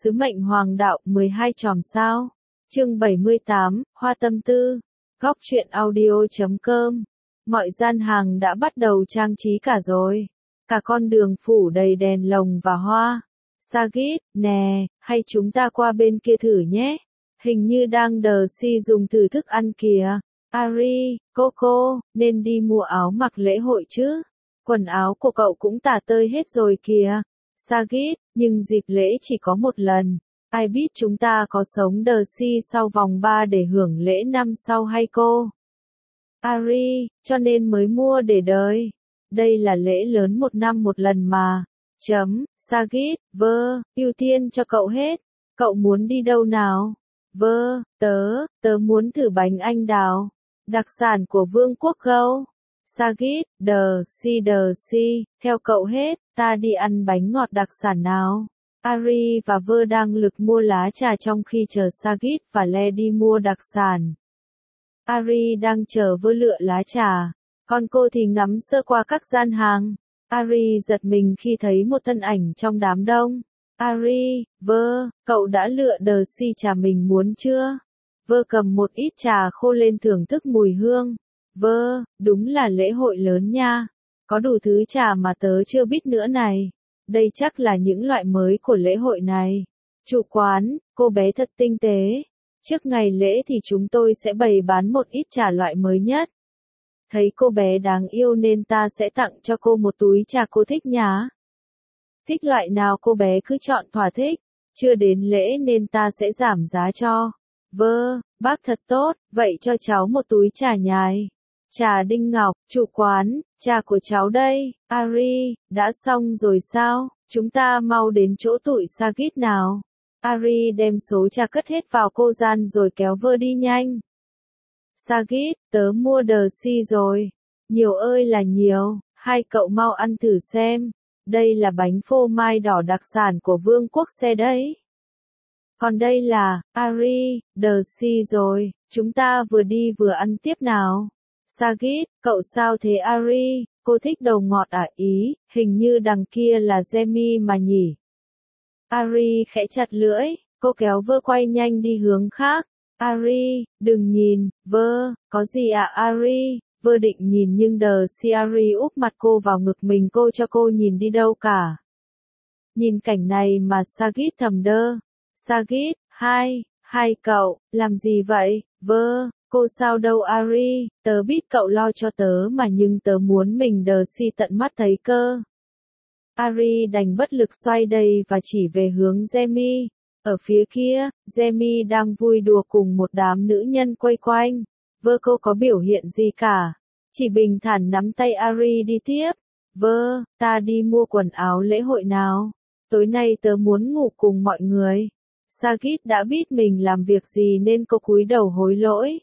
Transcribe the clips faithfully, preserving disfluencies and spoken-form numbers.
Sứ mệnh hoàng đạo mười hai chòm sao. Chương bảy mươi tám, Hoa tâm tư. Góc truyện audio chấm com. Mọi gian hàng đã bắt đầu trang trí cả rồi. Cả con đường phủ đầy đèn lồng và hoa. Sagit, nè, hay chúng ta qua bên kia thử nhé. Hình như đang đờ si dùng thử thức ăn kìa. Ari, Coco, nên đi mua áo mặc lễ hội chứ. Quần áo của cậu cũng tả tơi hết rồi kìa. Sagit, nhưng dịp lễ chỉ có một lần. Ai biết chúng ta có sống đờ si sau vòng ba để hưởng lễ năm sau hay cô? Ari, cho nên mới mua để đời. Đây là lễ lớn một năm một lần mà. Chấm, Sagit, vơ, ưu tiên cho cậu hết. Cậu muốn đi đâu nào? Vơ, tớ, tớ muốn thử bánh anh đào. Đặc sản của Vương quốc Gâu. Sagit, đờ si đờ si, theo cậu hết, ta đi ăn bánh ngọt đặc sản nào. Ari và Vơ đang lực mua lá trà trong khi chờ Sagit và Le đi mua đặc sản. Ari đang chờ Vơ lựa lá trà, còn cô thì ngắm sơ qua các gian hàng. Ari giật mình khi thấy một thân ảnh trong đám đông. Ari, Vơ, cậu đã lựa đờ si trà mình muốn chưa? Vơ cầm một ít trà khô lên thưởng thức mùi hương. Vơ, đúng là lễ hội lớn nha. Có đủ thứ trà mà tớ chưa biết nữa này. Đây chắc là những loại mới của lễ hội này. Chủ quán, cô bé thật tinh tế. Trước ngày lễ thì chúng tôi sẽ bày bán một ít trà loại mới nhất. Thấy cô bé đáng yêu nên ta sẽ tặng cho cô một túi trà cô thích nhá. Thích loại nào cô bé cứ chọn thỏa thích. Chưa đến lễ nên ta sẽ giảm giá cho. Vơ, bác thật tốt, vậy cho cháu một túi trà nhài. Trà Đinh Ngọc, chủ quán, trà của cháu đây. Ari, đã xong rồi sao? Chúng ta mau đến chỗ tụi Sagit nào. Ari đem số trà cất hết vào cô gian rồi kéo Vơ đi nhanh. Sagit, tớ mua đờ si rồi. Nhiều ơi là nhiều, hai cậu mau ăn thử xem. Đây là bánh phô mai đỏ đặc sản của Vương quốc Xe đấy. Còn đây là, Ari, đờ si rồi, chúng ta vừa đi vừa ăn tiếp nào. Sagit, cậu sao thế Ari, cô thích đầu ngọt à ý, hình như đằng kia là Jamie mà nhỉ. Ari khẽ chặt lưỡi, cô kéo Vơ quay nhanh đi hướng khác. Ari, đừng nhìn, Vơ, có gì ạ à, Ari, Vơ định nhìn nhưng đờ si Ari úp mặt cô vào ngực mình cô cho cô nhìn đi đâu cả. Nhìn cảnh này mà Sagit thầm đơ. Sagit, hai, hai cậu, làm gì vậy, Vơ, cô sao đâu Ari, tớ biết cậu lo cho tớ mà nhưng tớ muốn mình đờ si tận mắt thấy cơ. Ari đành bất lực xoay đầy và chỉ về hướng Jamie. Ở phía kia, Jamie đang vui đùa cùng một đám nữ nhân quay quanh. Vơ cô có biểu hiện gì cả, chỉ bình thản nắm tay Ari đi tiếp. Vơ, ta đi mua quần áo lễ hội nào. Tối nay tớ muốn ngủ cùng mọi người. Sagit đã biết mình làm việc gì nên cô cúi đầu hối lỗi.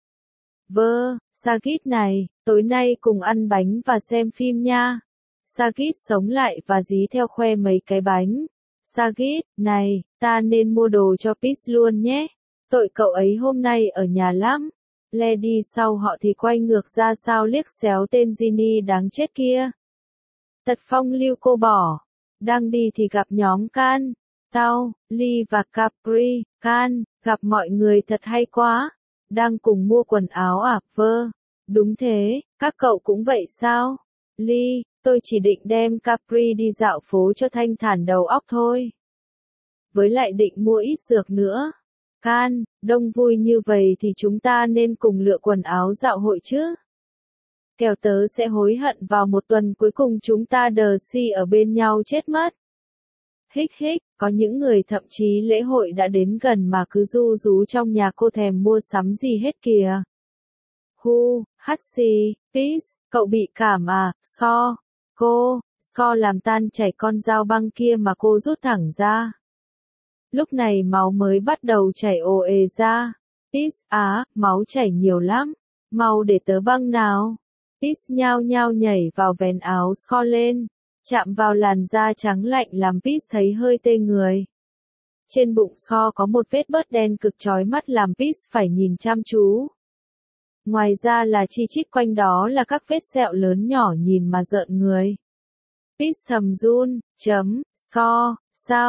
Vơ, Sagit này, tối nay cùng ăn bánh và xem phim nha. Sagit sống lại và dí theo khoe mấy cái bánh. Sagit, này, ta nên mua đồ cho Peach luôn nhé. Tội cậu ấy hôm nay ở nhà lắm. Le đi sau họ thì quay ngược ra sao liếc xéo tên Ginny đáng chết kia. Tật phong lưu cô bỏ. Đang đi thì gặp nhóm Can, Tao, Lee và Capri. Can, gặp mọi người thật hay quá. Đang cùng mua quần áo à, Vơ? Đúng thế, các cậu cũng vậy sao? Lee, tôi chỉ định đem Capri đi dạo phố cho thanh thản đầu óc thôi. Với lại định mua ít dược nữa. Can, đông vui như vậy thì chúng ta nên cùng lựa quần áo dạo hội chứ. Kẻo tớ sẽ hối hận vào một tuần cuối cùng chúng ta đờ si ở bên nhau chết mất. Hích hích, có những người thậm chí lễ hội đã đến gần mà cứ ru rú trong nhà cô thèm mua sắm gì hết kìa. Hu, hắt xì, Peace, cậu bị cảm à, So, cô, So làm tan chảy con dao băng kia mà cô rút thẳng ra. Lúc này máu mới bắt đầu chảy ồ ề ra. Peace, á, máu chảy nhiều lắm, mau để tớ băng nào. Peace nhao nhao nhảy vào vén áo So lên. Chạm vào làn da trắng lạnh làm Peace thấy hơi tê người. Trên bụng So có một vết bớt đen cực chói mắt làm Peace phải nhìn chăm chú. Ngoài ra là chi chít quanh đó là các vết sẹo lớn nhỏ nhìn mà rợn người. Peace thầm run, chấm, So, sao,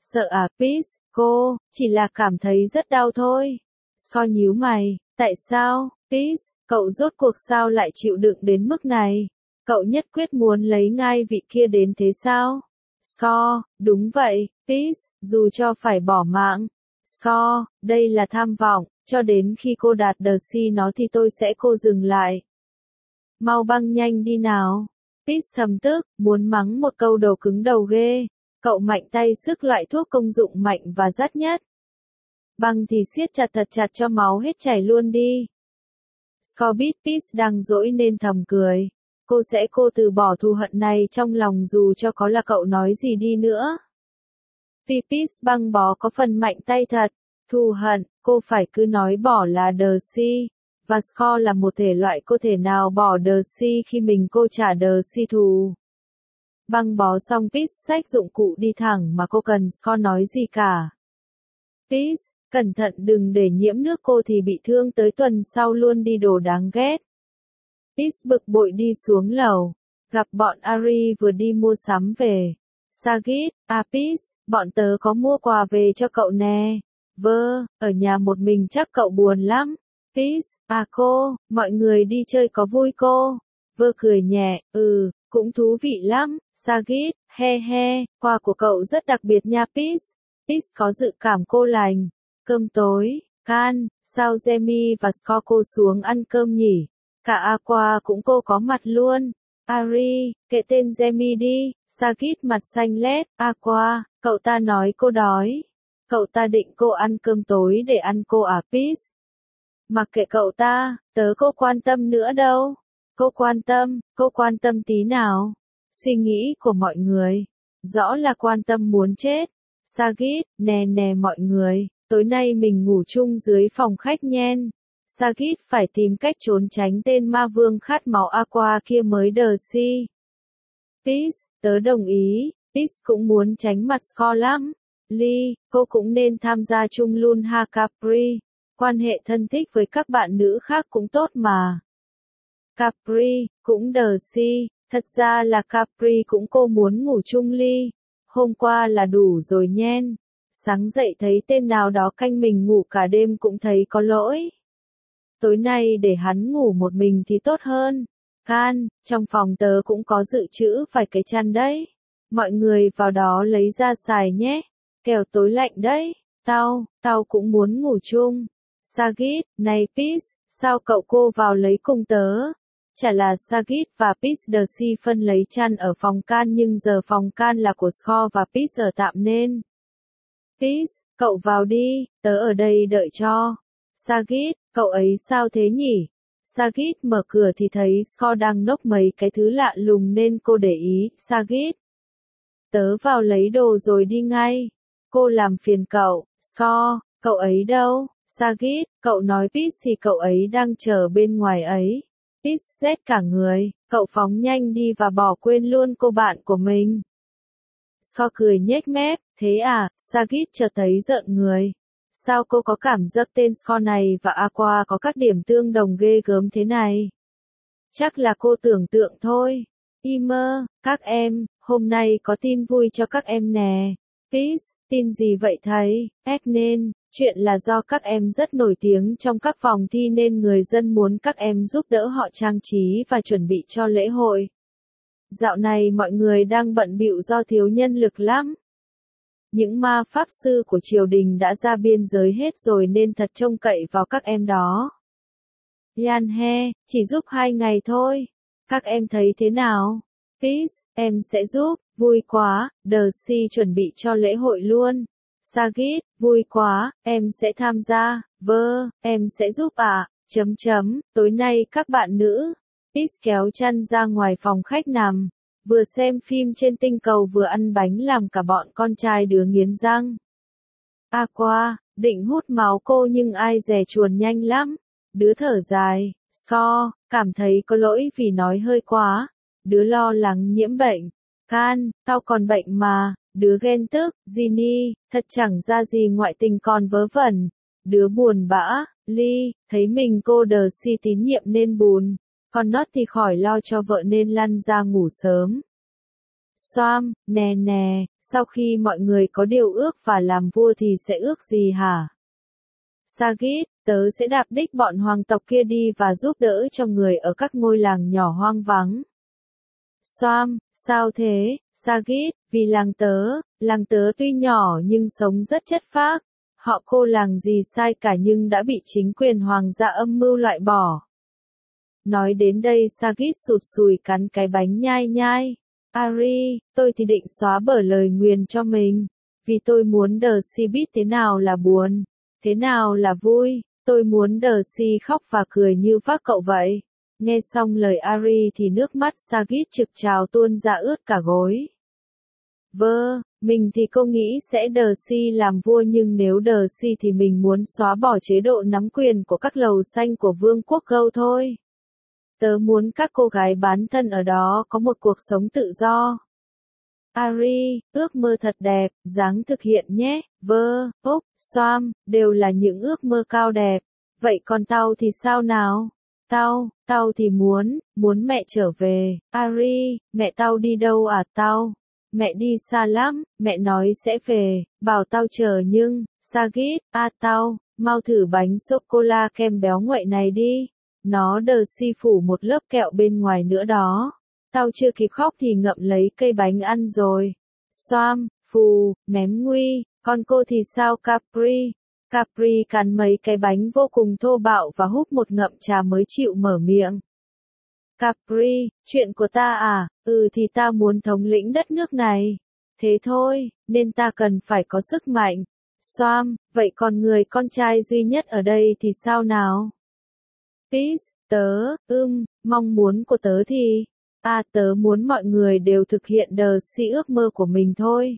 Sợ à Peace, cô, chỉ là cảm thấy rất đau thôi. Scott nhíu mày, tại sao, Peace, cậu rốt cuộc sao lại chịu đựng đến mức này? Cậu nhất quyết muốn lấy ngai vị kia đến thế sao? Scott, đúng vậy, Peace, dù cho phải bỏ mạng. Scott, đây là tham vọng, cho đến khi cô đạt đờ si nó thì tôi sẽ cô dừng lại. Mau băng nhanh đi nào. Peace thầm tức, muốn mắng một câu đầu cứng đầu ghê. Cậu mạnh tay sức loại thuốc công dụng mạnh và rát nhất. Băng thì siết chặt thật chặt cho máu hết chảy luôn đi. Scott biết Peace đang dỗi nên thầm cười. Cô sẽ cô từ bỏ thù hận này trong lòng dù cho có là cậu nói gì đi nữa. Vì Peace băng bó có phần mạnh tay thật. Thù hận, cô phải cứ nói bỏ là đờ si. Và Scott là một thể loại cô thể nào bỏ đờ si khi mình cô trả đờ si thù. Băng bó xong Peace xách dụng cụ đi thẳng mà cô cần Scott nói gì cả. Peace, cẩn thận đừng để nhiễm nước cô thì bị thương tới tuần sau luôn đi đồ đáng ghét. Peace bực bội đi xuống lầu, gặp bọn Ari vừa đi mua sắm về. Sagit, à Peace, bọn tớ có mua quà về cho cậu nè. Vơ, ở nhà một mình chắc cậu buồn lắm. Peace, à cô, mọi người đi chơi có vui cô. Vơ cười nhẹ, ừ, cũng thú vị lắm. Sagit, he he, quà của cậu rất đặc biệt nha Peace. Peace có dự cảm cô lành. Cơm tối, Can, sao Jamie và Scott cô xuống ăn cơm nhỉ? Cả Aqua cũng cô có mặt luôn. Ari, kệ tên Jamie đi. Sagit mặt xanh lét. Aqua, cậu ta nói cô đói. Cậu ta định cô ăn cơm tối để ăn cô à Peace? Mặc kệ cậu ta, tớ cô quan tâm nữa đâu. Cô quan tâm, cô quan tâm tí nào? Suy nghĩ của mọi người, rõ là quan tâm muốn chết. Sagit, nè nè mọi người, tối nay mình ngủ chung dưới phòng khách nhen. Sagit phải tìm cách trốn tránh tên ma vương khát máu Aqua kia mới đờ si. Peace, tớ đồng ý, Peace cũng muốn tránh mặt Scott lắm. Lee, cô cũng nên tham gia chung luôn ha Capri. Quan hệ thân thích với các bạn nữ khác cũng tốt mà. Capri, cũng đờ si, thật ra là Capri cũng cô muốn ngủ chung Lee. Hôm qua là đủ rồi nhen. Sáng dậy thấy tên nào đó canh mình ngủ cả đêm cũng thấy có lỗi. Tối nay để hắn ngủ một mình thì tốt hơn. Can, trong phòng tớ cũng có dự trữ vài cái chăn đấy. Mọi người vào đó lấy ra xài nhé. Kẻo tối lạnh đấy. Tao, tao cũng muốn ngủ chung. Sagit, này Peace, sao cậu cô vào lấy cùng tớ? Chả là Sagit và Peace đờ si phân lấy chăn ở phòng Can nhưng giờ phòng Can là của Scott và Peace ở tạm nên. Peace, cậu vào đi, tớ ở đây đợi cho. Sagit, cậu ấy sao thế nhỉ? Sagit mở cửa thì thấy Scott đang nốc mấy cái thứ lạ lùng nên cô để ý. Sagit, tớ vào lấy đồ rồi đi ngay. Cô làm phiền cậu. Scott, cậu ấy đâu? Sagit, cậu nói Peace thì cậu ấy đang chờ bên ngoài ấy. Peace rét cả người, cậu phóng nhanh đi và bỏ quên luôn cô bạn của mình. Scott cười nhếch mép, thế à? Sagit chợt thấy rợn người. Sao cô có cảm giác tên Scott này và Aqua có các điểm tương đồng ghê gớm thế này? Chắc là cô tưởng tượng thôi. Imer, các em, hôm nay có tin vui cho các em nè. Peace, tin gì vậy thầy? Ếch nên, chuyện là do các em rất nổi tiếng trong các phòng thi nên người dân muốn các em giúp đỡ họ trang trí và chuẩn bị cho lễ hội. Dạo này mọi người đang bận bịu do thiếu nhân lực lắm. Những ma pháp sư của triều đình đã ra biên giới hết rồi nên thật trông cậy vào các em đó. Yan he, chỉ giúp hai ngày thôi. Các em thấy thế nào? Peace, em sẽ giúp, vui quá, đờ si chuẩn bị cho lễ hội luôn. Sagit, vui quá, em sẽ tham gia, vơ, em sẽ giúp ạ, à? Chấm chấm, tối nay các bạn nữ. Peace kéo chăn ra ngoài phòng khách nằm, vừa xem phim trên tinh cầu vừa ăn bánh làm cả bọn con trai đứa nghiến răng. Aqua, định hút máu cô nhưng ai dè chuồn nhanh lắm. Đứa thở dài, Scott, cảm thấy có lỗi vì nói hơi quá. Đứa lo lắng nhiễm bệnh. Can, tao còn bệnh mà. Đứa ghen tức, Ginny, thật chẳng ra gì ngoại tình còn vớ vẩn. Đứa buồn bã, Lee, thấy mình cô đờ si tín nhiệm nên buồn. Còn Not thì khỏi lo cho vợ nên lăn ra ngủ sớm. Xoam, nè nè, sau khi mọi người có điều ước và làm vua thì sẽ ước gì hả? Sagit, tớ sẽ đạp đích bọn hoàng tộc kia đi và giúp đỡ cho người ở các ngôi làng nhỏ hoang vắng. Xoam, sao thế, Sagit, vì làng tớ, làng tớ tuy nhỏ nhưng sống rất chất phác. Họ cô làng gì sai cả nhưng đã bị chính quyền hoàng gia âm mưu loại bỏ. Nói đến đây Sagit sụt sùi cắn cái bánh nhai nhai. Ari, tôi thì định xóa bở lời nguyền cho mình. Vì tôi muốn Darcy biết thế nào là buồn, thế nào là vui. Tôi muốn Darcy khóc và cười như vác cậu vậy. Nghe xong lời Ari thì nước mắt Sagit trực trào tuôn ra ướt cả gối. Vơ, mình thì cô nghĩ sẽ Darcy làm vua nhưng nếu Darcy thì mình muốn xóa bỏ chế độ nắm quyền của các lầu xanh của vương quốc Gâu thôi. Tớ muốn các cô gái bán thân ở đó có một cuộc sống tự do. Ari, ước mơ thật đẹp, dáng thực hiện nhé. Vơ, Úc, Xoam, đều là những ước mơ cao đẹp. Vậy còn tao thì sao nào? Tao, tao thì muốn, muốn mẹ trở về. Ari, mẹ tao đi đâu à tao? Mẹ đi xa lắm, mẹ nói sẽ về, bảo tao chờ nhưng, Sagit, à tao, mau thử bánh sô-cô-la kem béo nguội này đi. Nó Darcy phủ một lớp kẹo bên ngoài nữa đó. Tao chưa kịp khóc thì ngậm lấy cây bánh ăn rồi. Xoam, phù, mém nguy, con cô thì sao Capri? Capri cắn mấy cái bánh vô cùng thô bạo và húp một ngậm trà mới chịu mở miệng. Capri, chuyện của ta à, ừ thì ta muốn thống lĩnh đất nước này. Thế thôi, nên ta cần phải có sức mạnh. Xoam, vậy còn người con trai duy nhất ở đây thì sao nào? Peace, tớ, ưm, mong muốn của tớ thì, à tớ muốn mọi người đều thực hiện Darcy ước mơ của mình thôi.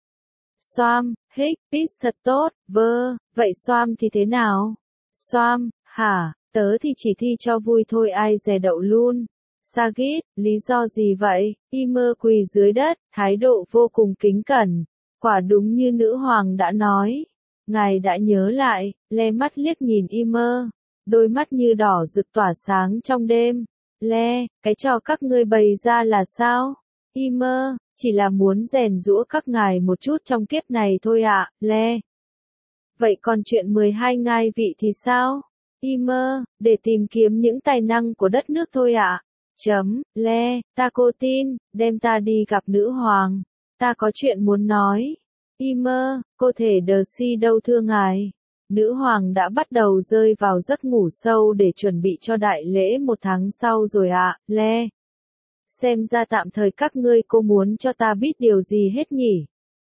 Xoam, hích, Peace thật tốt, vơ, vậy Xoam thì thế nào? Xoam, hả, tớ thì chỉ thi cho vui thôi ai dè đậu luôn. Sagit, lý do gì vậy? Ymir quỳ dưới đất, thái độ vô cùng kính cẩn. Quả đúng như nữ hoàng đã nói. Ngài đã nhớ lại, le mắt liếc nhìn Ymir. Đôi mắt như đỏ rực tỏa sáng trong đêm. Le, cái trò các ngươi bày ra là sao? Ymir, chỉ là muốn rèn giũa các ngài một chút trong kiếp này thôi ạ, à, Le. Vậy còn chuyện mười hai ngai vị thì sao? Ymir, để tìm kiếm những tài năng của đất nước thôi ạ. À. Chấm, Le, ta cô tin, đem ta đi gặp nữ hoàng. Ta có chuyện muốn nói. Ymir, cô thể Darcy đâu thưa ngài. Nữ hoàng đã bắt đầu rơi vào giấc ngủ sâu để chuẩn bị cho đại lễ một tháng sau rồi ạ, à, Le. Xem ra tạm thời các ngươi cô muốn cho ta biết điều gì hết nhỉ?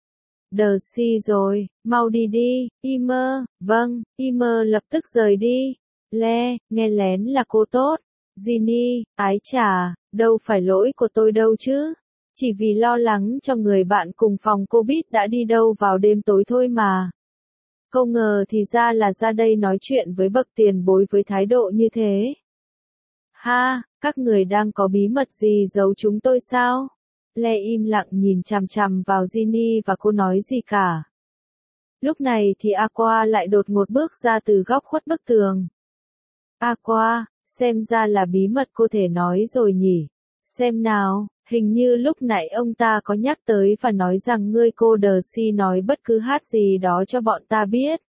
Darcy rồi, mau đi đi, Ymir, vâng, Ymir lập tức rời đi. Le, nghe lén là cô tốt. Ginny, ái chà, đâu phải lỗi của tôi đâu chứ. Chỉ vì lo lắng cho người bạn cùng phòng cô biết đã đi đâu vào đêm tối thôi mà. Không ngờ thì ra là ra đây nói chuyện với bậc tiền bối với thái độ như thế. Ha, các người đang có bí mật gì giấu chúng tôi sao? Le im lặng nhìn chằm chằm vào Ginny và cô nói gì cả. Lúc này thì Aqua lại đột ngột bước ra từ góc khuất bức tường. Aqua, xem ra là bí mật cô thể nói rồi nhỉ. Xem nào, hình như lúc nãy ông ta có nhắc tới và nói rằng ngươi cô Darcy nói bất cứ hát gì đó cho bọn ta biết.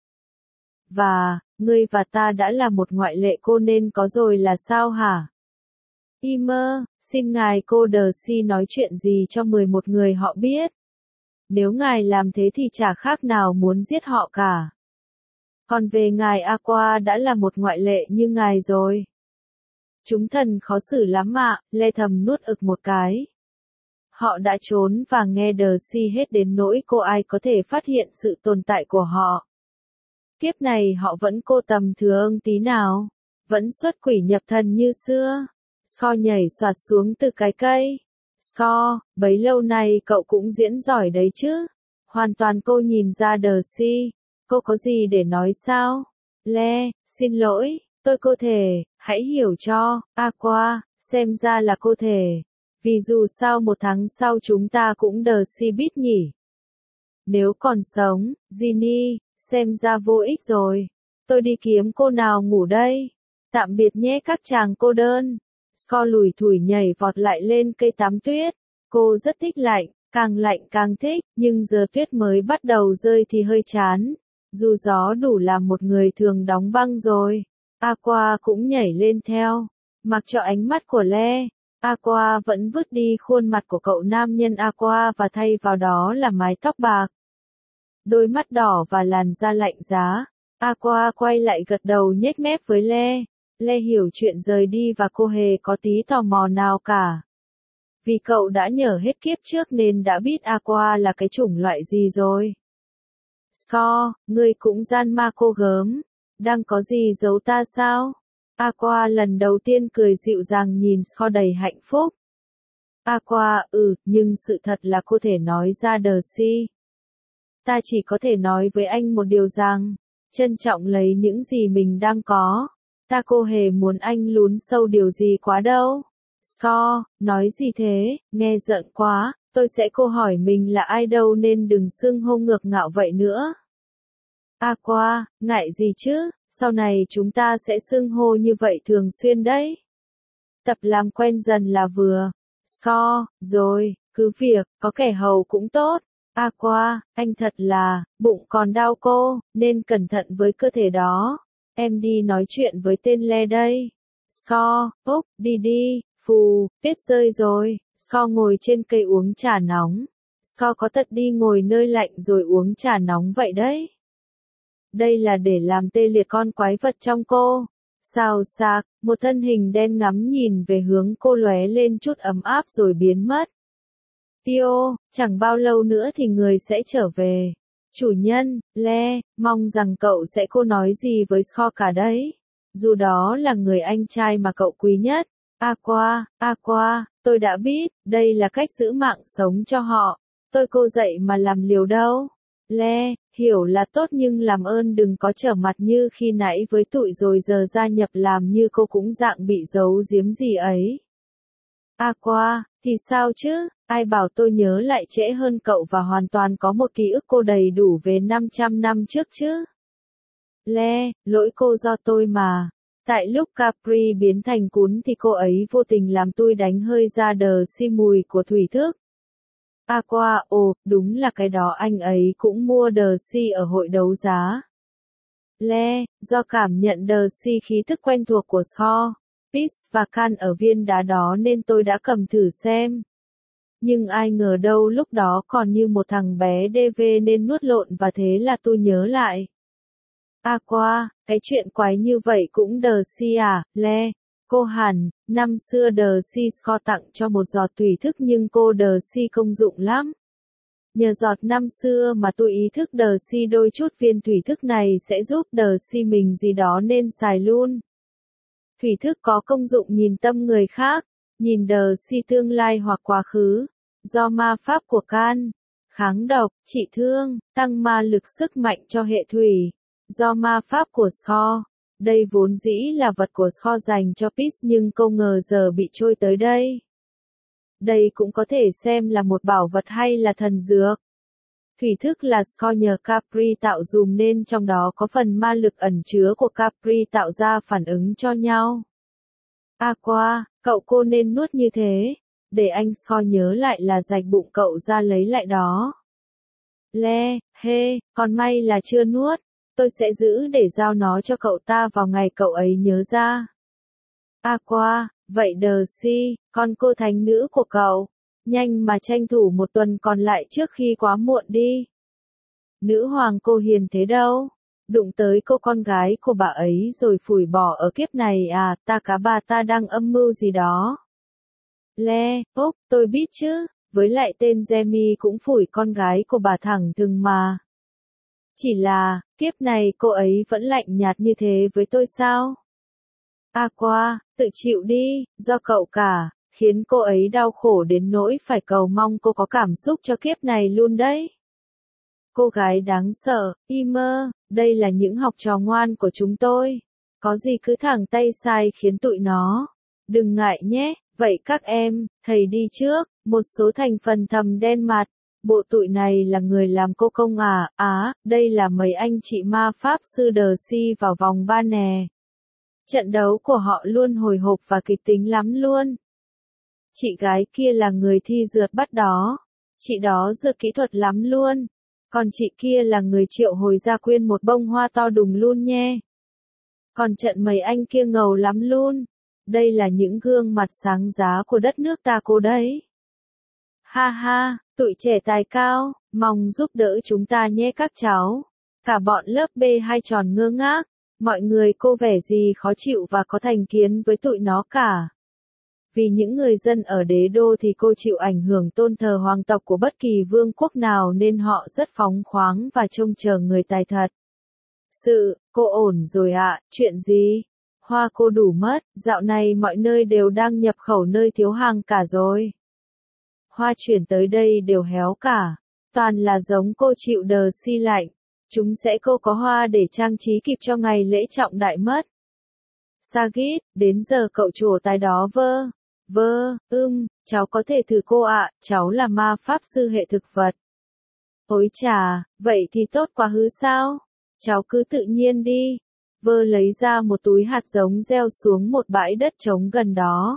Và, ngươi và ta đã là một ngoại lệ cô nên có rồi là sao hả? Ymir, xin ngài cô Darcy nói chuyện gì cho mười một người họ biết. Nếu ngài làm thế thì chả khác nào muốn giết họ cả. Còn về ngài Aqua đã là một ngoại lệ như ngài rồi. Chúng thần khó xử lắm ạ, Le thầm nuốt ực một cái. Họ đã trốn và nghe Darcy hết đến nỗi cô ai có thể phát hiện sự tồn tại của họ. Kiếp này họ vẫn cô tầm thừa ưng tí nào. Vẫn xuất quỷ nhập thần như xưa. Score nhảy xoạt xuống từ cái cây. Score, bấy lâu nay cậu cũng diễn giỏi đấy chứ. Hoàn toàn cô nhìn ra Darcy. Cô có gì để nói sao? Le, xin lỗi, tôi cô thể, hãy hiểu cho, Aqua, xem ra là cô thể. Vì dù sao một tháng sau chúng ta cũng Darcy biết nhỉ. Nếu còn sống, Ginny, xem ra vô ích rồi. Tôi đi kiếm cô nào ngủ đây. Tạm biệt nhé các chàng cô đơn. Score lủi thủi nhảy vọt lại lên cây tắm tuyết. Cô rất thích lạnh, càng lạnh càng thích, nhưng giờ tuyết mới bắt đầu rơi thì hơi chán. Dù gió đủ làm một người thường đóng băng rồi. Aqua cũng nhảy lên theo. Mặc cho ánh mắt của Le, Aqua vẫn vứt đi khuôn mặt của cậu nam nhân Aqua và thay vào đó là mái tóc bạc. Đôi mắt đỏ và làn da lạnh giá. Aqua quay lại gật đầu nhếch mép với Le. Le hiểu chuyện rời đi và cô hề có tí tò mò nào cả. Vì cậu đã nhờ hết kiếp trước nên đã biết Aqua là cái chủng loại gì rồi. Score, ngươi cũng gian ma cô gớm. Đang có gì giấu ta sao? Aqua lần đầu tiên cười dịu dàng nhìn Score đầy hạnh phúc. Aqua, ừ, nhưng sự thật là cô thể nói ra Darcy. Ta chỉ có thể nói với anh một điều rằng, trân trọng lấy những gì mình đang có. Ta cô hề muốn anh lún sâu điều gì quá đâu. Score, nói gì thế, nghe giận quá, tôi sẽ cô hỏi mình là ai đâu nên đừng xưng hô ngược ngạo vậy nữa. Aqua, ngại gì chứ, sau này chúng ta sẽ xưng hô như vậy thường xuyên đấy. Tập làm quen dần là vừa. Score, rồi, cứ việc, có kẻ hầu cũng tốt. Aqua, anh thật là, bụng còn đau cô, nên cẩn thận với cơ thể đó. Em đi nói chuyện với tên Le đây. Score, úp, đi đi, phù, tuyết rơi rồi. Score ngồi trên cây uống trà nóng. Score có tật đi ngồi nơi lạnh rồi uống trà nóng vậy đấy. Đây là để làm tê liệt con quái vật trong cô. Xào xạc, một thân hình đen ngắm nhìn về hướng cô lóe lên chút ấm áp rồi biến mất. Pio, chẳng bao lâu nữa thì người sẽ trở về. Chủ nhân, Le, mong rằng cậu sẽ cô nói gì với Score cả đấy. Dù đó là người anh trai mà cậu quý nhất. Aqua, Aqua, tôi đã biết, đây là cách giữ mạng sống cho họ. Tôi cô dậy mà làm liều đâu. Le, hiểu là tốt nhưng làm ơn đừng có trở mặt như khi nãy với tụi rồi giờ gia nhập làm như cô cũng dạng bị giấu giếm gì ấy. Aqua, thì sao chứ, ai bảo tôi nhớ lại trễ hơn cậu và hoàn toàn có một ký ức cô đầy đủ về năm trăm năm trước chứ. Le, lỗi cô do tôi mà. Tại lúc Capri biến thành cún thì cô ấy vô tình làm tôi đánh hơi ra đờ xi mùi của thủy thức. Aqua, ồ, đúng là cái đó anh ấy cũng mua đờ xi ở hội đấu giá. Le, do cảm nhận đờ xi khí thức quen thuộc của Score, Peach và Can ở viên đá đó nên tôi đã cầm thử xem. Nhưng ai ngờ đâu lúc đó còn như một thằng bé đê vê nên nuốt lộn và thế là tôi nhớ lại. Aqua, cái chuyện quái như vậy cũng đờ xi à, Le. Cô hẳn, năm xưa đờ xi Score tặng cho một giọt thủy thức nhưng cô đờ xi công dụng lắm. Nhờ giọt năm xưa mà tôi ý thức đờ xi đôi chút viên thủy thức này sẽ giúp đờ xi mình gì đó nên xài luôn. Thủy thức có công dụng nhìn tâm người khác, nhìn đờ xi tương lai hoặc quá khứ. Do ma pháp của Can, kháng độc, trị thương, tăng ma lực sức mạnh cho hệ thủy. Do ma pháp của Score, đây vốn dĩ là vật của Score dành cho Peach nhưng không ngờ giờ bị trôi tới đây. Đây cũng có thể xem là một bảo vật hay là thần dược. Thủy thức là Score nhờ Capri tạo dùm nên trong đó có phần ma lực ẩn chứa của Capri tạo ra phản ứng cho nhau. Aqua, cậu cô nên nuốt như thế, để anh Score nhớ lại là rạch bụng cậu ra lấy lại đó. Le, hê, còn may là chưa nuốt. Tôi sẽ giữ để giao nó cho cậu ta vào ngày cậu ấy nhớ ra. Aqua, vậy Darcy, con cô thánh nữ của cậu, nhanh mà tranh thủ một tuần còn lại trước khi quá muộn đi. Nữ hoàng cô hiền thế đâu, đụng tới cô con gái của bà ấy rồi phủi bỏ ở kiếp này à, ta cá bà ta đang âm mưu gì đó. Le, úp, tôi biết chứ, với lại tên Jamie cũng phủi con gái của bà thẳng thừng mà. Chỉ là, kiếp này cô ấy vẫn lạnh nhạt như thế với tôi sao? Aqua, tự chịu đi, do cậu cả, khiến cô ấy đau khổ đến nỗi phải cầu mong cô có cảm xúc cho kiếp này luôn đấy. Cô gái đáng sợ, Emer, đây là những học trò ngoan của chúng tôi. Có gì cứ thẳng tay sai khiến tụi nó. Đừng ngại nhé, vậy các em, thầy đi trước, một số thành phần thầm đen mặt. Bộ tụi này là người làm cô công à, á, đây là mấy anh chị ma pháp sư Darcy vào vòng ba nè. Trận đấu của họ luôn hồi hộp và kịch tính lắm luôn. Chị gái kia là người thi rượt bắt đó. Chị đó rượt kỹ thuật lắm luôn. Còn chị kia là người triệu hồi ra quyên một bông hoa to đùng luôn nhé. Còn trận mấy anh kia ngầu lắm luôn. Đây là những gương mặt sáng giá của đất nước ta cô đấy. Ha ha, tụi trẻ tài cao, mong giúp đỡ chúng ta nhé các cháu. Cả bọn lớp B hai tròn ngơ ngác, mọi người cô vẻ gì khó chịu và có thành kiến với tụi nó cả. Vì những người dân ở đế đô thì cô chịu ảnh hưởng tôn thờ hoàng tộc của bất kỳ vương quốc nào nên họ rất phóng khoáng và trông chờ người tài thật. Sự, cô ổn rồi ạ, chuyện gì? Hoa cô đủ mất, dạo này mọi nơi đều đang nhập khẩu nơi thiếu hàng cả rồi. Hoa chuyển tới đây đều héo cả, toàn là giống cô chịu đờ si lạnh. Chúng sẽ cô có hoa để trang trí kịp cho ngày lễ trọng đại mất. Sagit, đến giờ cậu trổ tài đó vơ. Vơ, ưm, cháu có thể thử cô ạ, cháu là ma pháp sư hệ thực vật. Ôi chà, vậy thì tốt quá hứ sao? Cháu cứ tự nhiên đi. Vơ lấy ra một túi hạt giống gieo xuống một bãi đất trống gần đó.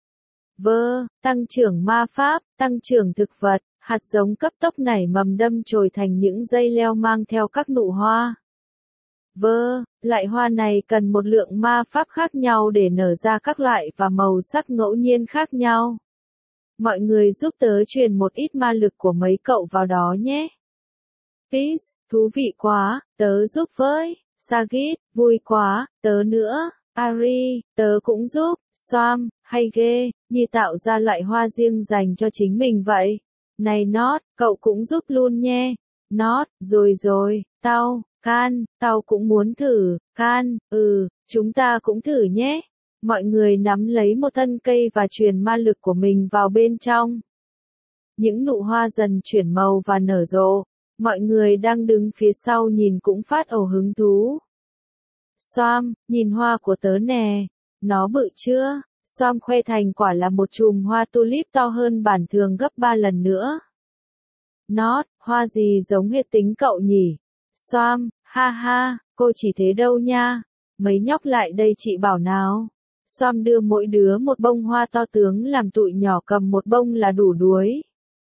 Vơ, tăng trưởng ma pháp, tăng trưởng thực vật, hạt giống cấp tốc nảy mầm đâm chồi thành những dây leo mang theo các nụ hoa. Vơ, loại hoa này cần một lượng ma pháp khác nhau để nở ra các loại và màu sắc ngẫu nhiên khác nhau. Mọi người giúp tớ truyền một ít ma lực của mấy cậu vào đó nhé. Peace, thú vị quá, tớ giúp với. Sagit, vui quá, tớ nữa. Ari, tớ cũng giúp. Swam, hay ghê, như tạo ra loại hoa riêng dành cho chính mình vậy. Này Nót, cậu cũng giúp luôn nhé. Nót, rồi rồi, tao, Can, tao cũng muốn thử. Can, ừ, chúng ta cũng thử nhé. Mọi người nắm lấy một thân cây và truyền ma lực của mình vào bên trong. Những nụ hoa dần chuyển màu và nở rộ. Mọi người đang đứng phía sau nhìn cũng phát ồ hứng thú. Swam, nhìn hoa của tớ nè. Nó bự chưa? Swam khoe thành quả là một chùm hoa tulip to hơn bản thường gấp ba lần nữa. Nót, hoa gì giống hệt tính cậu nhỉ? Swam, ha ha, cô chỉ thế đâu nha. Mấy nhóc lại đây chị bảo nào. Swam đưa mỗi đứa một bông hoa to tướng làm tụi nhỏ cầm một bông là đủ đuối.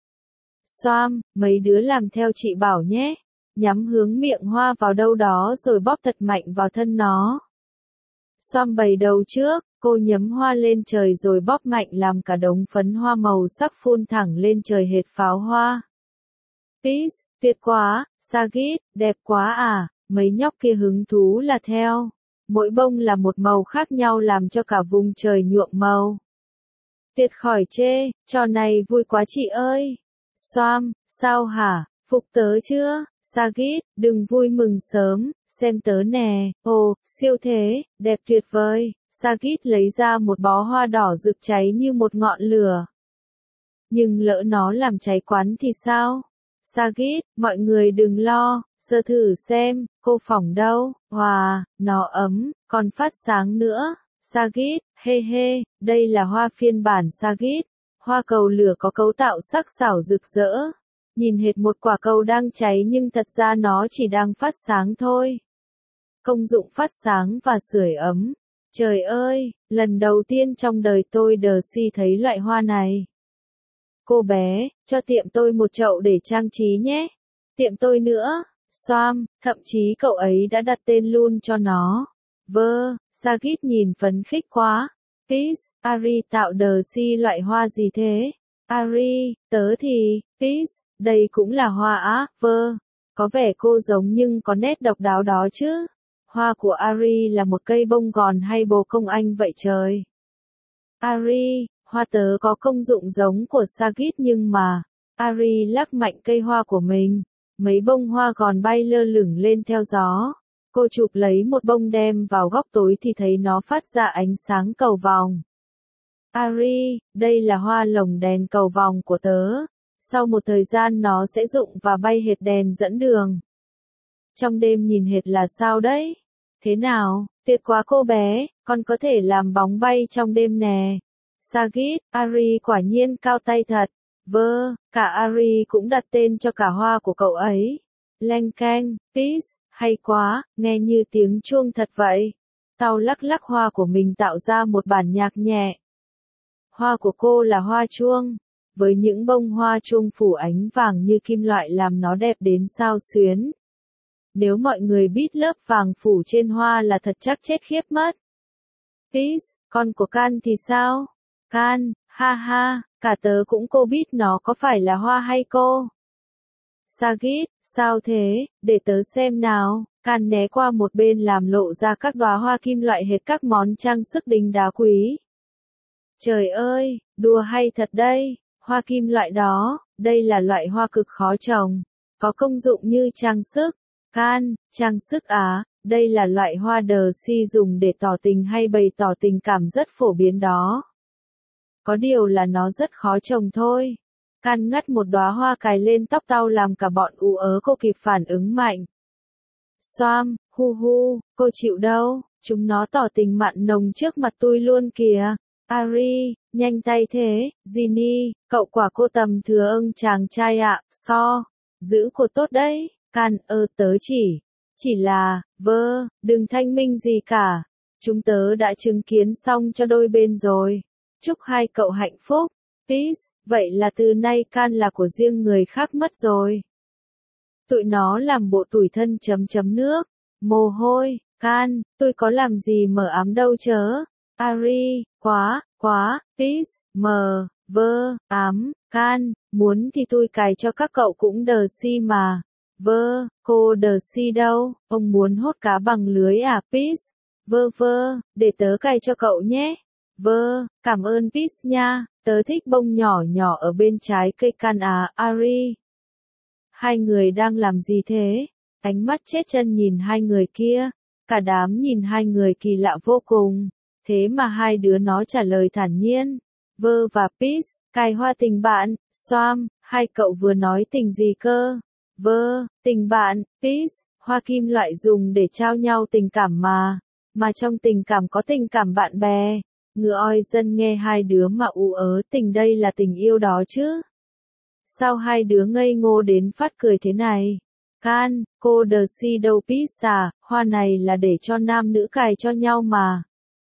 Swam, mấy đứa làm theo chị bảo nhé. Nhắm hướng miệng hoa vào đâu đó rồi bóp thật mạnh vào thân nó. Swam bày đầu trước, cô nhấm hoa lên trời rồi bóp mạnh làm cả đống phấn hoa màu sắc phun thẳng lên trời hệt pháo hoa. Peace, tuyệt quá, Sagit, đẹp quá à, mấy nhóc kia hứng thú là theo. Mỗi bông là một màu khác nhau làm cho cả vùng trời nhuộm màu. Tuyệt khỏi chê, trò này vui quá chị ơi. Swam, sao hả, phục tớ chưa? Sagit, đừng vui mừng sớm, xem tớ nè, ồ, siêu thế, đẹp tuyệt vời. Sagit lấy ra một bó hoa đỏ rực cháy như một ngọn lửa. Nhưng lỡ nó làm cháy quán thì sao? Sagit, mọi người đừng lo, sơ thử xem, cô phỏng đâu, hòa, nó ấm, còn phát sáng nữa. Sagit, hê hê, đây là hoa phiên bản Sagit. Hoa cầu lửa có cấu tạo sắc sảo rực rỡ. Nhìn hệt một quả cầu đang cháy nhưng thật ra nó chỉ đang phát sáng thôi. Công dụng phát sáng và sưởi ấm. Trời ơi, lần đầu tiên trong đời tôi đờ si thấy loại hoa này. Cô bé, cho tiệm tôi một chậu để trang trí nhé. Tiệm tôi nữa. Swam, thậm chí cậu ấy đã đặt tên luôn cho nó. Vơ, Sagit nhìn phấn khích quá. Peace, Ari tạo đờ si loại hoa gì thế? Ari, tớ thì, Peace, đây cũng là hoa á, vơ. Có vẻ cô giống nhưng có nét độc đáo đó chứ. Hoa của Ari là một cây bông gòn hay bồ công anh vậy trời. Ari, hoa tớ có công dụng giống của Sagit nhưng mà, Ari lắc mạnh cây hoa của mình. Mấy bông hoa gòn bay lơ lửng lên theo gió. Cô chụp lấy một bông đem vào góc tối thì thấy nó phát ra ánh sáng cầu vòng. Ari, đây là hoa lồng đèn cầu vòng của tớ. Sau một thời gian nó sẽ rụng và bay hệt đèn dẫn đường. Trong đêm nhìn hệt là sao đấy? Thế nào, tuyệt quá cô bé, con có thể làm bóng bay trong đêm nè. Sagit, Ari quả nhiên cao tay thật. Vơ, cả Ari cũng đặt tên cho cả hoa của cậu ấy. Leng keng, Peace, hay quá, nghe như tiếng chuông thật vậy. Tao lắc lắc hoa của mình tạo ra một bản nhạc nhẹ. Hoa của cô là hoa chuông, với những bông hoa chuông phủ ánh vàng như kim loại làm nó đẹp đến xao xuyến. Nếu mọi người biết lớp vàng phủ trên hoa là thật chắc chết khiếp mất. Peace, con của Can thì sao? Can, ha ha, cả tớ cũng cô biết nó có phải là hoa hay cô? Sagit, sao thế, để tớ xem nào. Can né qua một bên làm lộ ra các đóa hoa kim loại hệt các món trang sức đính đá quý. Trời ơi, đùa hay thật đây, hoa kim loại đó, đây là loại hoa cực khó trồng, có công dụng như trang sức. Can, trang sức á, đây là loại hoa đờ si dùng để tỏ tình hay bày tỏ tình cảm rất phổ biến đó. Có điều là nó rất khó trồng thôi. Can ngắt một đóa hoa cài lên tóc tao làm cả bọn ú ớ cô kịp phản ứng mạnh. Xoam, hu hu, cô chịu đâu, chúng nó tỏ tình mặn nồng trước mặt tôi luôn kìa. Ari, nhanh tay thế, Ginny, cậu quả cô tầm thừa ưng chàng trai ạ, so, giữ cô tốt đấy. Can, ơ tớ chỉ, chỉ là, vơ, đừng thanh minh gì cả. Chúng tớ đã chứng kiến xong cho đôi bên rồi. Chúc hai cậu hạnh phúc. Peace, vậy là từ nay Can là của riêng người khác mất rồi. Tụi nó làm bộ tủi thân chấm chấm nước. Mồ hôi, Can, tôi có làm gì mờ ám đâu chớ. Ari, quá, quá, peace, mờ, vơ, ám, Can, muốn thì tôi cài cho các cậu cũng đờ si mà. Vơ, cô đờ si đâu, ông muốn hốt cá bằng lưới à Peace? Vơ vơ, để tớ cài cho cậu nhé. Vơ, cảm ơn Peace nha, tớ thích bông nhỏ nhỏ ở bên trái cây Can à, Ari. Hai người đang làm gì thế? Ánh mắt chết chân nhìn hai người kia, cả đám nhìn hai người kỳ lạ vô cùng, thế mà hai đứa nó trả lời thản nhiên. Vơ và Peace, cài hoa tình bạn, Xoam, hai cậu vừa nói tình gì cơ? Vơ, tình bạn, Peace, hoa kim loại dùng để trao nhau tình cảm mà, mà trong tình cảm có tình cảm bạn bè. Ngựa oi dân nghe hai đứa mà ú ớ tình đây là tình yêu đó chứ. Sao hai đứa ngây ngô đến phát cười thế này? Can, cô đờ si đâu Peace à, hoa này là để cho nam nữ cài cho nhau mà.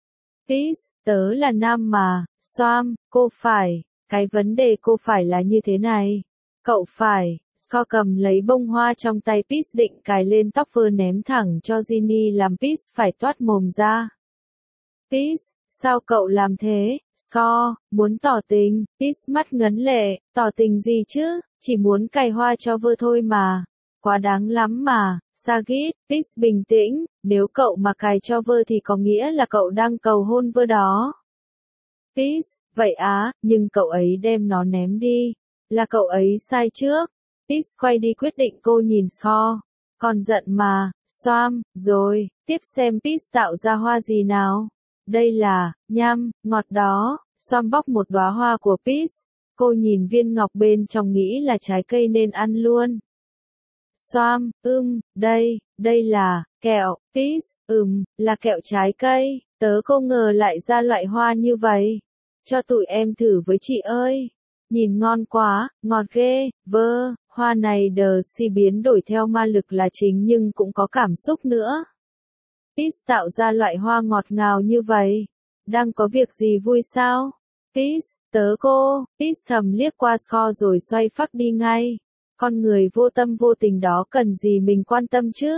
Peace, tớ là nam mà, Xoam, cô phải, cái vấn đề cô phải là như thế này. Cậu phải, Scott cầm lấy bông hoa trong tay Peace định cài lên tóc vơ ném thẳng cho Ginny làm Peace phải toát mồm ra. Peace, sao cậu làm thế? Scott, muốn tỏ tình, Peace mắt ngấn lệ, tỏ tình gì chứ, chỉ muốn cài hoa cho vơ thôi mà. Quá đáng lắm mà, Sagit, Peace bình tĩnh, nếu cậu mà cài cho vơ thì có nghĩa là cậu đang cầu hôn vơ đó. Peace, vậy á, nhưng cậu ấy đem nó ném đi, là cậu ấy sai trước. Peace quay đi quyết định cô nhìn Scott, còn giận mà, Xoam, rồi, tiếp xem Peace tạo ra hoa gì nào. Đây là, nham, ngọt đó, Xoam bóc một đóa hoa của Peace, cô nhìn viên ngọc bên trong nghĩ là trái cây nên ăn luôn. Xoam, ưm, đây, đây là, kẹo, Peace, ừm, là kẹo trái cây, tớ không ngờ lại ra loại hoa như vậy. Cho tụi em thử với chị ơi. Nhìn ngon quá, ngọt ghê, vơ, hoa này đờ si biến đổi theo ma lực là chính nhưng cũng có cảm xúc nữa. Peace tạo ra loại hoa ngọt ngào như vậy. Đang có việc gì vui sao? Peace, tớ cô, Peace thầm liếc qua Scott rồi xoay phắc đi ngay. Con người vô tâm vô tình đó cần gì mình quan tâm chứ?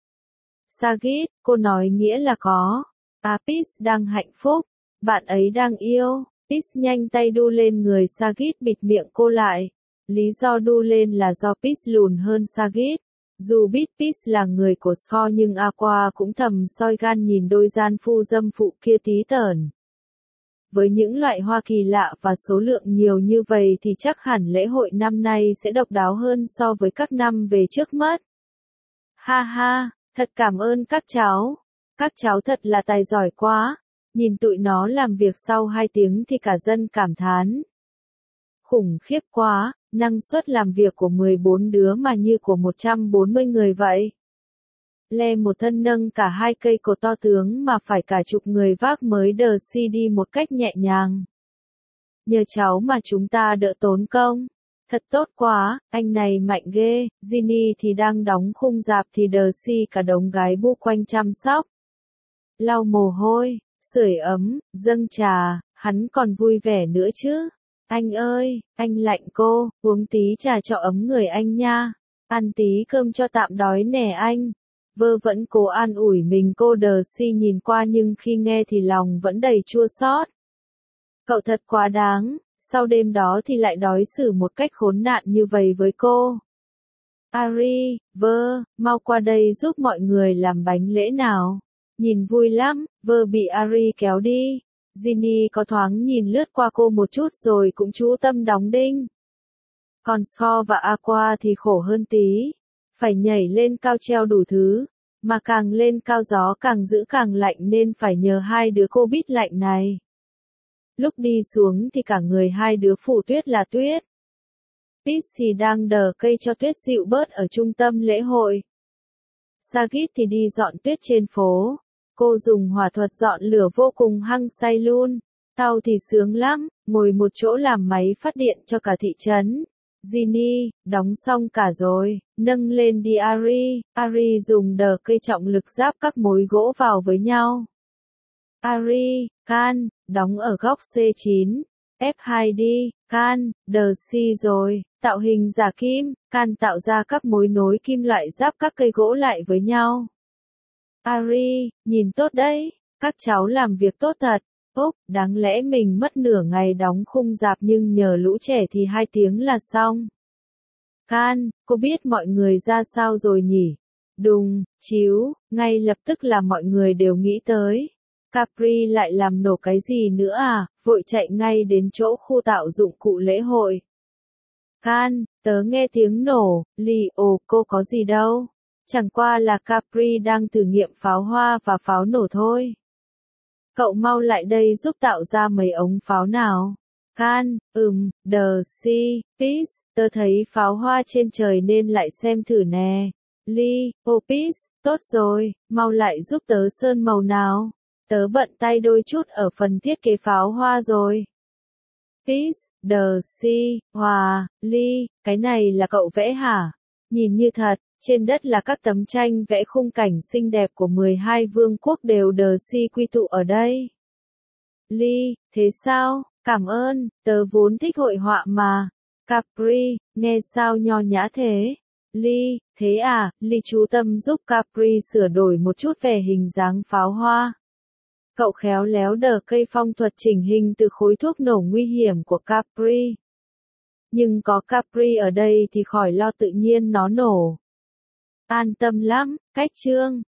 Sagit, cô nói nghĩa là có. À Peace đang hạnh phúc, bạn ấy đang yêu. Peace nhanh tay đu lên người Sagit bịt miệng cô lại. Lý do đu lên là do Peace lùn hơn Sagit. Dù biết Peace là người của Scott nhưng Aqua cũng thầm soi gan nhìn đôi gian phu dâm phụ kia tí tởn. Với những loại hoa kỳ lạ và số lượng nhiều như vậy thì chắc hẳn lễ hội năm nay sẽ độc đáo hơn so với các năm về trước mất. Ha ha, thật cảm ơn các cháu. Các cháu thật là tài giỏi quá. Nhìn tụi nó làm việc sau hai tiếng thì cả dân cảm thán. Khủng khiếp quá, năng suất làm việc của mười bốn đứa mà như của một trăm bốn mươi người vậy. Le một thân nâng cả hai cây cột to tướng mà phải cả chục người vác mới đờ si đi một cách nhẹ nhàng. Nhờ cháu mà chúng ta đỡ tốn công. Thật tốt quá, anh này mạnh ghê, Ginny thì đang đóng khung rạp thì đờ si cả đống gái bu quanh chăm sóc. Lau mồ hôi, sưởi ấm, dâng trà, hắn còn vui vẻ nữa chứ. Anh ơi, anh lạnh cô, uống tí trà cho ấm người anh nha. Ăn tí cơm cho tạm đói nè anh. Vơ vẫn cố an ủi mình, cô Đờ Si nhìn qua nhưng khi nghe thì lòng vẫn đầy chua xót. Cậu thật quá đáng, sau đêm đó thì lại đối xử một cách khốn nạn như vậy với cô. Ari, Vơ, mau qua đây giúp mọi người làm bánh lễ nào. Nhìn vui lắm, Vơ bị Ari kéo đi. Ginny có thoáng nhìn lướt qua cô một chút rồi cũng chú tâm đóng đinh. Còn Scott và Aqua thì khổ hơn tí. Phải nhảy lên cao treo đủ thứ. Mà càng lên cao gió càng giữ càng lạnh nên phải nhờ hai đứa cô bít lạnh này. Lúc đi xuống thì cả người hai đứa phủ tuyết là tuyết. Peach thì đang đờ cây cho tuyết dịu bớt ở trung tâm lễ hội. Sagit thì đi dọn tuyết trên phố. Cô dùng hỏa thuật dọn lửa vô cùng hăng say luôn. Tao thì sướng lắm, ngồi một chỗ làm máy phát điện cho cả thị trấn. Ginny, đóng xong cả rồi, nâng lên đi Ari. Ari dùng đờ cây trọng lực giáp các mối gỗ vào với nhau. Ari, Can, đóng ở góc C chín. F hai đi, Can, đờ Si rồi, tạo hình giả kim, Can tạo ra các mối nối kim loại giáp các cây gỗ lại với nhau. Ari, nhìn tốt đấy, các cháu làm việc tốt thật. Úc, đáng lẽ mình mất nửa ngày đóng khung rạp nhưng nhờ lũ trẻ thì hai tiếng là xong. Can, cô biết mọi người ra sao rồi nhỉ? Đùng, chiếu, ngay lập tức là mọi người đều nghĩ tới. Capri lại làm nổ cái gì nữa à, vội chạy ngay đến chỗ khu tạo dụng cụ lễ hội. Can, tớ nghe tiếng nổ, lì ồ cô có gì đâu. Chẳng qua là Capri đang thử nghiệm pháo hoa và pháo nổ thôi. Cậu mau lại đây giúp tạo ra mấy ống pháo nào. Can, ừm, đờ Si, Peace, tớ thấy pháo hoa trên trời nên lại xem thử nè. Lee, ô Peace, tốt rồi, mau lại giúp tớ sơn màu nào. Tớ bận tay đôi chút ở phần thiết kế pháo hoa rồi. Peace, đờ Si, Hòa, Lee, cái này là cậu vẽ hả? Nhìn như thật. Trên đất là các tấm tranh vẽ khung cảnh xinh đẹp của mười hai vương quốc đều đờ Si quy tụ ở đây. Lee, thế sao? Cảm ơn, tớ vốn thích hội họa mà. Capri, nghe sao nho nhã thế? Lee, thế à, Lee chú tâm giúp Capri sửa đổi một chút về hình dáng pháo hoa. Cậu khéo léo đờ cây phong thuật chỉnh hình từ khối thuốc nổ nguy hiểm của Capri. Nhưng có Capri ở đây thì khỏi lo tự nhiên nó nổ. An tâm lắm, cách chương.